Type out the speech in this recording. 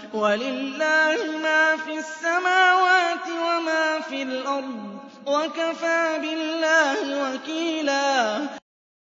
وَلِلَّهِ مَا فِي السَّمَاوَاتِ وَمَا فِي الْأَرْضِ ۚ وَكَفَىٰ بِاللَّهِ وَكِيلًا